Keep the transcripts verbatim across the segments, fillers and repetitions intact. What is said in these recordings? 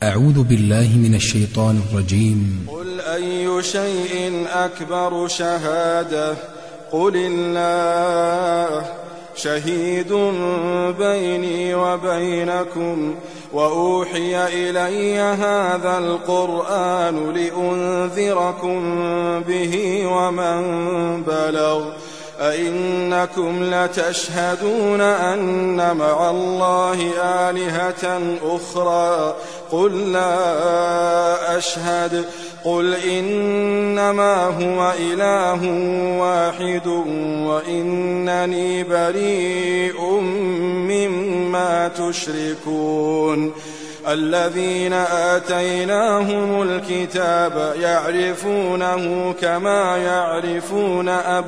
أعوذ بالله من الشيطان الرجيم. قل أي شيء أكبر شهادة قل الله شهيد بيني وبينكم وأوحي إلي هذا القرآن لأنذركم به ومن بلغ أئنكم لتشهدون أن مع الله آلهة أخرى قل لا أشهد قل إنما هو إله واحد وإنني بريء مما تشركون. الذين آتيناهم الكتاب يعرفونه كما يعرفون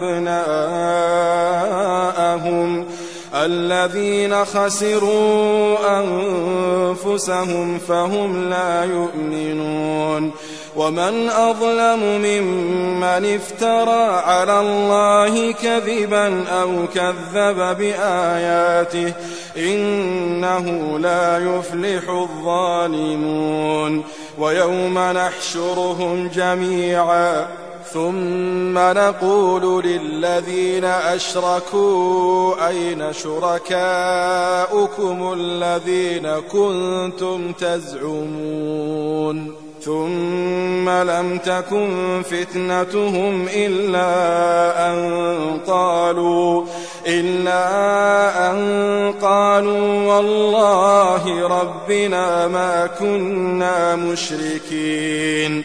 أبناءهم الذين خسروا أنفسهم فهم لا يؤمنون. ومن أظلم ممن افترى على الله كذبا أو كذب بآياته إنه لا يفلح الظالمون. ويوم نحشرهم جميعا ثم نقول للذين أشركوا أين شركاؤكم الذين كنتم تزعمون ثم لم تكن فتنتهم إلا أن قالوا إلا أن قالوا والله ربنا ما كنا مشركين.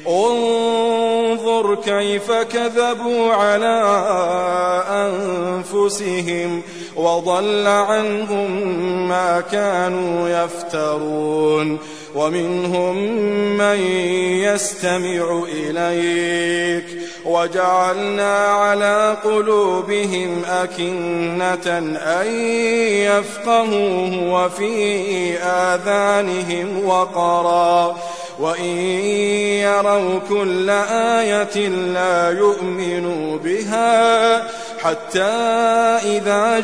انظر كيف كذبوا على أنفسهم وضل عنهم ما كانوا يفترون. ومنهم من يستمع إليك وجعلنا على قلوبهم أكنة أن يفقهوه وفي آذانهم وقرا وإن يروا كل آية لا يؤمنوا بها حتى إذا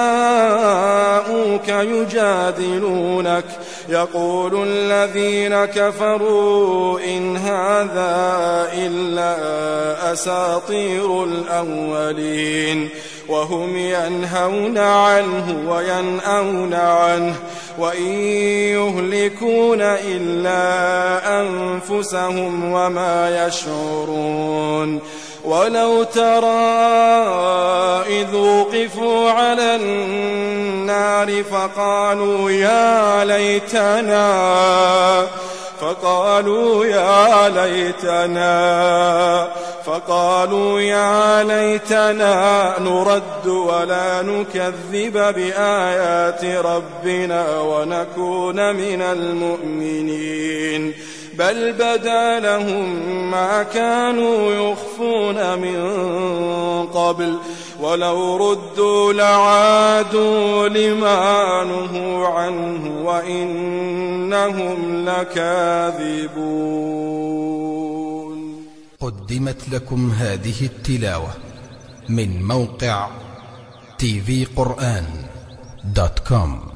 جاءوك يجادلونك يقول الذين كفروا إن هذا إلا أساطير الأولين وهم ينهون عنه وينأون عنه وإن يهلكون إلا أنفسهم وما يشعرون. ولو ترى إذ وقفوا على النار فقالوا يا ليتنا فقالوا يا ليتنا فقالوا يا ليتنا نرد ولا نكذب بآيات ربنا ونكون من المؤمنين بل بدا لهم ما كانوا يخفون من قبل ولو ردوا لعادوا لما نهوا عنه وإنهم لكاذبون. قدمت لكم هذه التلاوة من موقع تي في قرآن دوت كوم.